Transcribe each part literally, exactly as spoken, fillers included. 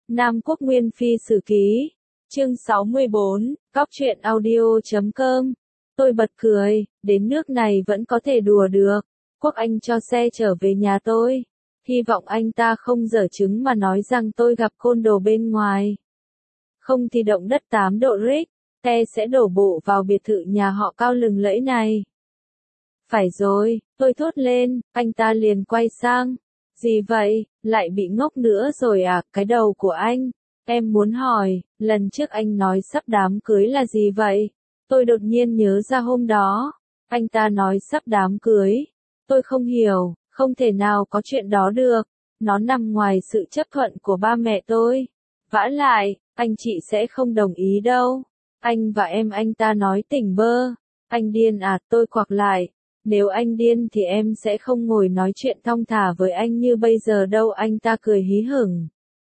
Nam Quốc Nguyên Phi Sử Ký, chương sáu mươi bốn, Cóc truyện audio chấm com. Tôi bật cười, đến nước này vẫn có thể đùa được. Quốc Anh cho xe trở về nhà tôi. Hy vọng anh ta không giở trứng mà nói rằng tôi gặp côn đồ bên ngoài. Không thì động đất tám độ Richter sẽ đổ bộ vào biệt thự nhà họ cao lừng lẫy này. Phải rồi, tôi thốt lên, anh ta liền quay sang. Gì vậy, lại bị ngốc nữa rồi à, cái đầu của anh. Em muốn hỏi, lần trước anh nói sắp đám cưới là gì vậy? Tôi đột nhiên nhớ ra hôm đó. Anh ta nói sắp đám cưới. Tôi không hiểu, không thể nào có chuyện đó được. Nó nằm ngoài sự chấp thuận của ba mẹ tôi. Vả lại, anh chị sẽ không đồng ý đâu. Anh và em anh ta nói tỉnh bơ. Anh điên à, tôi quặc lại. Nếu anh điên thì em sẽ không ngồi nói chuyện thong thả với anh như bây giờ đâu, anh ta cười hí hửng.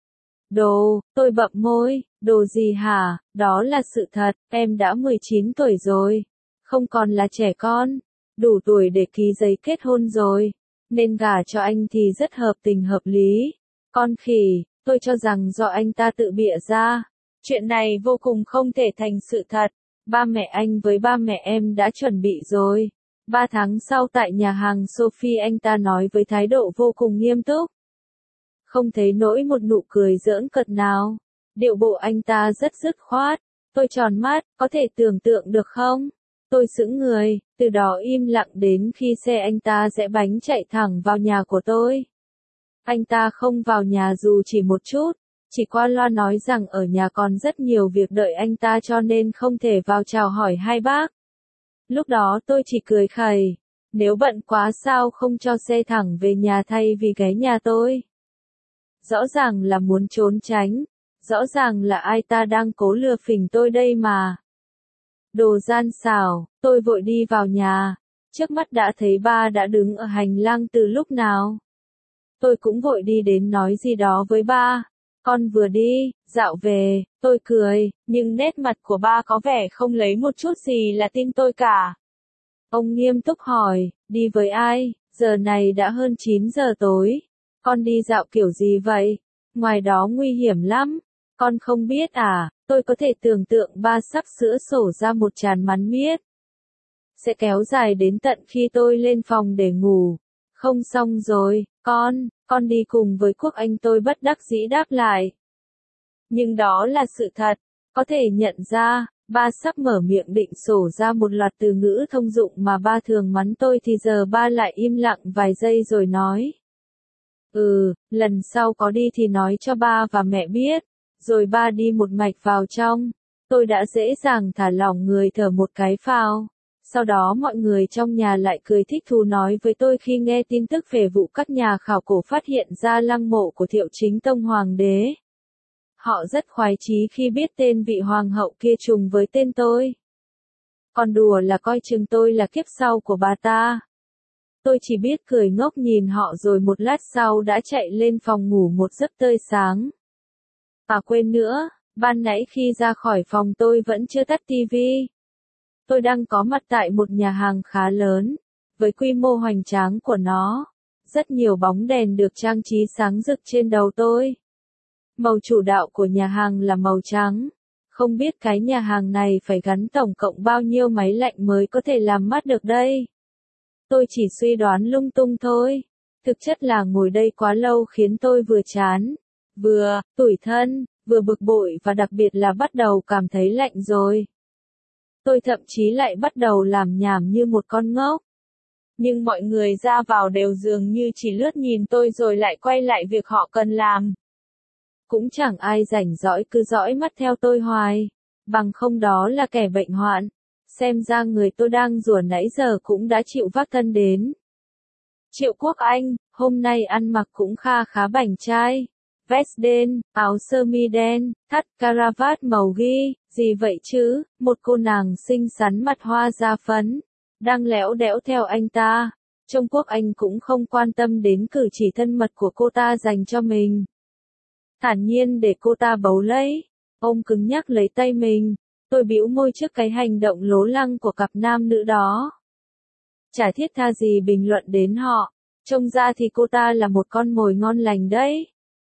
Đồ, tôi bậm môi, đồ gì hả, đó là sự thật, em đã mười chín tuổi rồi, không còn là trẻ con, đủ tuổi để ký giấy kết hôn rồi, nên gả cho anh thì rất hợp tình hợp lý. Con khỉ, tôi cho rằng do anh ta tự bịa ra, chuyện này vô cùng không thể thành sự thật, ba mẹ anh với ba mẹ em đã chuẩn bị rồi. Ba tháng sau tại nhà hàng Sophie anh ta nói với thái độ vô cùng nghiêm túc. Không thấy nỗi một nụ cười giỡn cợt nào. Điệu bộ anh ta rất dứt khoát. Tôi tròn mắt, có thể tưởng tượng được không? Tôi sững người, từ đó im lặng đến khi xe anh ta rẽ bánh chạy thẳng vào nhà của tôi. Anh ta không vào nhà dù chỉ một chút, chỉ qua loa nói rằng ở nhà còn rất nhiều việc đợi anh ta cho nên không thể vào chào hỏi hai bác. Lúc đó tôi chỉ cười khẩy, nếu bận quá sao không cho xe thẳng về nhà thay vì ghé nhà tôi. Rõ ràng là muốn trốn tránh, rõ ràng là ai ta đang cố lừa phỉnh tôi đây mà. Đồ gian xảo, tôi vội đi vào nhà, trước mắt đã thấy ba đã đứng ở hành lang từ lúc nào. Tôi cũng vội đi đến nói gì đó với ba. Con vừa đi, dạo về, tôi cười, nhưng nét mặt của ba có vẻ không lấy một chút gì là tin tôi cả. Ông nghiêm túc hỏi, đi với ai, giờ này đã hơn chín giờ tối. Con đi dạo kiểu gì vậy? Ngoài đó nguy hiểm lắm. Con không biết à, tôi có thể tưởng tượng ba sắp sửa sổ ra một tràn mắn miết. Sẽ kéo dài đến tận khi tôi lên phòng để ngủ. Không xong rồi, con, con đi cùng với Quốc Anh, tôi bất đắc dĩ đáp lại. Nhưng đó là sự thật, có thể nhận ra, ba sắp mở miệng định sổ ra một loạt từ ngữ thông dụng mà ba thường mắng tôi thì giờ ba lại im lặng vài giây rồi nói. Ừ, lần sau có đi thì nói cho ba và mẹ biết, rồi ba đi một mạch vào trong. Tôi đã dễ dàng thả lỏng người thở một cái phào. Sau đó mọi người trong nhà lại cười thích thú nói với tôi khi nghe tin tức về vụ các nhà khảo cổ phát hiện ra lăng mộ của Thiệu Chính Tông Hoàng đế. Họ rất khoái chí khi biết tên vị hoàng hậu kia trùng với tên tôi. Còn đùa là coi chừng tôi là kiếp sau của bà ta. Tôi chỉ biết cười ngốc nhìn họ rồi một lát sau đã chạy lên phòng ngủ một giấc tươi sáng. À quên nữa, ban nãy khi ra khỏi phòng tôi vẫn chưa tắt tivi. Tôi đang có mặt tại một nhà hàng khá lớn, với quy mô hoành tráng của nó. Rất nhiều bóng đèn được trang trí sáng rực trên đầu tôi. Màu chủ đạo của nhà hàng là màu trắng. Không biết cái nhà hàng này phải gắn tổng cộng bao nhiêu máy lạnh mới có thể làm mát được đây. Tôi chỉ suy đoán lung tung thôi. Thực chất là ngồi đây quá lâu khiến tôi vừa chán, vừa tủi thân, vừa bực bội và đặc biệt là bắt đầu cảm thấy lạnh rồi. Tôi thậm chí lại bắt đầu làm nhảm như một con ngốc. Nhưng mọi người ra vào đều dường như chỉ lướt nhìn tôi rồi lại quay lại việc họ cần làm. Cũng chẳng ai rảnh rỗi cứ dõi mắt theo tôi hoài. Bằng không đó là kẻ bệnh hoạn. Xem ra người tôi đang rủa nãy giờ cũng đã chịu vác thân đến. Triệu Quốc Anh, hôm nay ăn mặc cũng kha khá bảnh trai. Vest đen, áo sơ mi đen, thắt caravat màu ghi, gì vậy chứ, một cô nàng xinh xắn mặt hoa da phấn, đang lẽo đẽo theo anh ta. Trông Quốc Anh cũng không quan tâm đến cử chỉ thân mật của cô ta dành cho mình. Thản nhiên để cô ta bấu lấy, ôm cứng nhắc lấy tay mình. Tôi bĩu môi trước cái hành động lố lăng của cặp nam nữ đó. Chả thiết tha gì bình luận đến họ, trông ra thì cô ta là một con mồi ngon lành đấy.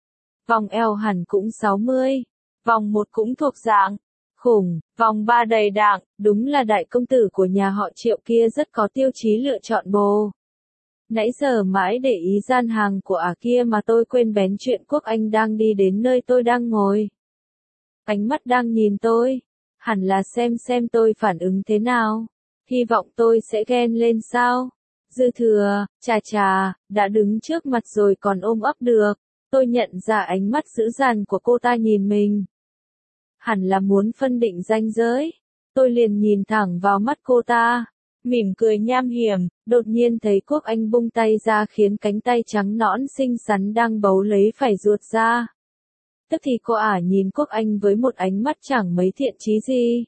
Vòng eo hẳn cũng sáu mươi. Vòng một cũng thuộc dạng khủng, vòng ba đầy đặn, đúng là đại công tử của nhà họ Triệu kia rất có tiêu chí lựa chọn bồ. Nãy giờ mãi để ý gian hàng của ả kia mà tôi quên bén chuyện Quốc Anh đang đi đến nơi tôi đang ngồi. Ánh mắt đang nhìn tôi, hẳn là xem xem tôi phản ứng thế nào. Hy vọng tôi sẽ ghen lên sao? Dư thừa, chà chà, đã đứng trước mặt rồi còn ôm ấp được. Tôi nhận ra ánh mắt dữ dằn của cô ta nhìn mình. Hẳn là muốn phân định ranh giới. Tôi liền nhìn thẳng vào mắt cô ta, mỉm cười nham hiểm, đột nhiên thấy Quốc Anh bung tay ra khiến cánh tay trắng nõn xinh xắn đang bấu lấy phải ruột ra. Tức thì cô ả nhìn Quốc Anh với một ánh mắt chẳng mấy thiện chí gì.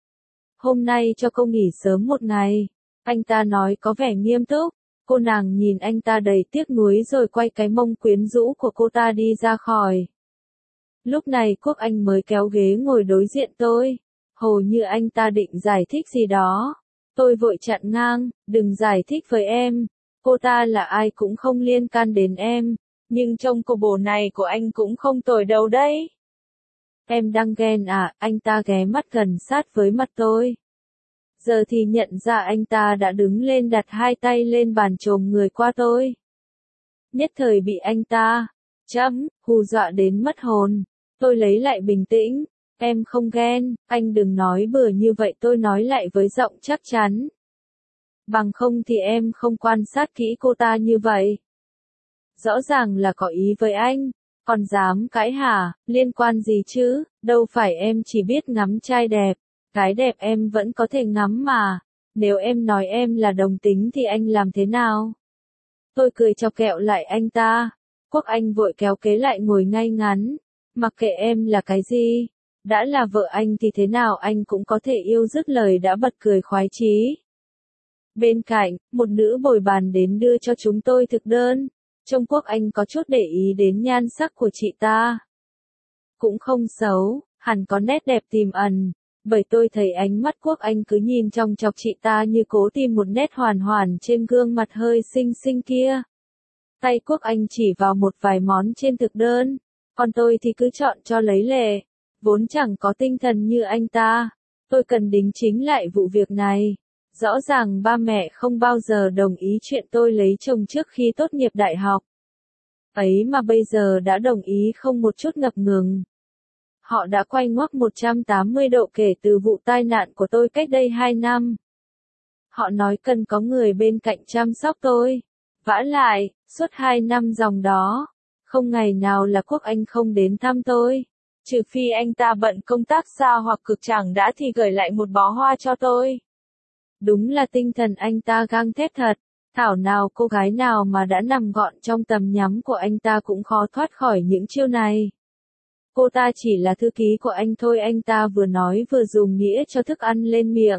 Hôm nay cho cô nghỉ sớm một ngày, anh ta nói có vẻ nghiêm túc. Cô nàng nhìn anh ta đầy tiếc nuối rồi quay cái mông quyến rũ của cô ta đi ra khỏi. Lúc này Quốc Anh mới kéo ghế ngồi đối diện tôi, hồ như anh ta định giải thích gì đó. Tôi vội chặn ngang, đừng giải thích với em, cô ta là ai cũng không liên can đến em, nhưng trông cô bồ này của anh cũng không tồi đâu đấy. Em đang ghen à? Anh ta ghé mắt gần sát với mặt tôi. Giờ thì nhận ra anh ta đã đứng lên đặt hai tay lên bàn chồm người qua tôi. Nhất thời bị anh ta, chấm, hù dọa đến mất hồn. Tôi lấy lại bình tĩnh, em không ghen, anh đừng nói bừa như vậy, tôi nói lại với giọng chắc chắn. Bằng không thì em không quan sát kỹ cô ta như vậy. Rõ ràng là có ý với anh, còn dám cãi hả, liên quan gì chứ, đâu phải em chỉ biết ngắm trai đẹp, cái đẹp em vẫn có thể ngắm mà, nếu em nói em là đồng tính thì anh làm thế nào? Tôi cười chọc kẹo lại anh ta, Quốc Anh vội kéo kế lại ngồi ngay ngắn, mặc kệ em là cái gì, đã là vợ anh thì thế nào anh cũng có thể yêu, dứt lời đã bật cười khoái chí. Bên cạnh, một nữ bồi bàn đến đưa cho chúng tôi thực đơn. Trông Quốc Anh có chút để ý đến nhan sắc của chị ta. Cũng không xấu, hẳn có nét đẹp tiềm ẩn, bởi tôi thấy ánh mắt Quốc Anh cứ nhìn chòng chọc chị ta như cố tìm một nét hoàn hoàn trên gương mặt hơi xinh xinh kia. Tay Quốc Anh chỉ vào một vài món trên thực đơn, còn tôi thì cứ chọn cho lấy lệ, vốn chẳng có tinh thần như anh ta. Tôi cần đính chính lại vụ việc này. Rõ ràng ba mẹ không bao giờ đồng ý chuyện tôi lấy chồng trước khi tốt nghiệp đại học. Ấy mà bây giờ đã đồng ý không một chút ngập ngừng. Họ đã quay ngoắt một trăm tám mươi độ kể từ vụ tai nạn của tôi cách đây hai năm. Họ nói cần có người bên cạnh chăm sóc tôi. Vả lại, suốt hai năm dòng đó, không ngày nào là Quốc Anh không đến thăm tôi. Trừ phi anh ta bận công tác xa hoặc cực chẳng đã thì gửi lại một bó hoa cho tôi. Đúng là tinh thần anh ta gang thép thật, thảo nào cô gái nào mà đã nằm gọn trong tầm nhắm của anh ta cũng khó thoát khỏi những chiêu này. Cô ta chỉ là thư ký của anh thôi, anh ta vừa nói vừa dùng nghĩa cho thức ăn lên miệng.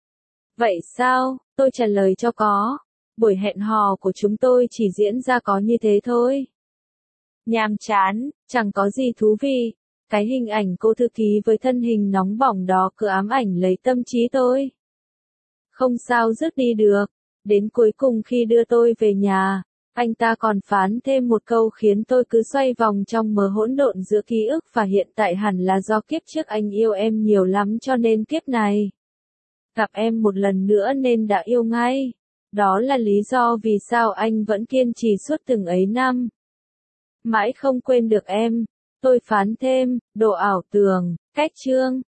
Vậy sao? Tôi trả lời cho có. Buổi hẹn hò của chúng tôi chỉ diễn ra có như thế thôi. Nhàm chán, chẳng có gì thú vị. Cái hình ảnh cô thư ký với thân hình nóng bỏng đó cứ ám ảnh lấy tâm trí tôi. Không sao dứt đi được. Đến cuối cùng khi đưa tôi về nhà, anh ta còn phán thêm một câu khiến tôi cứ xoay vòng trong mớ hỗn độn giữa ký ức và hiện tại, hẳn là do kiếp trước anh yêu em nhiều lắm cho nên kiếp này gặp em một lần nữa nên đã yêu ngay. Đó là lý do vì sao anh vẫn kiên trì suốt từng ấy năm. Mãi không quên được em. Tôi phán thêm, đồ ảo tưởng, cách chương.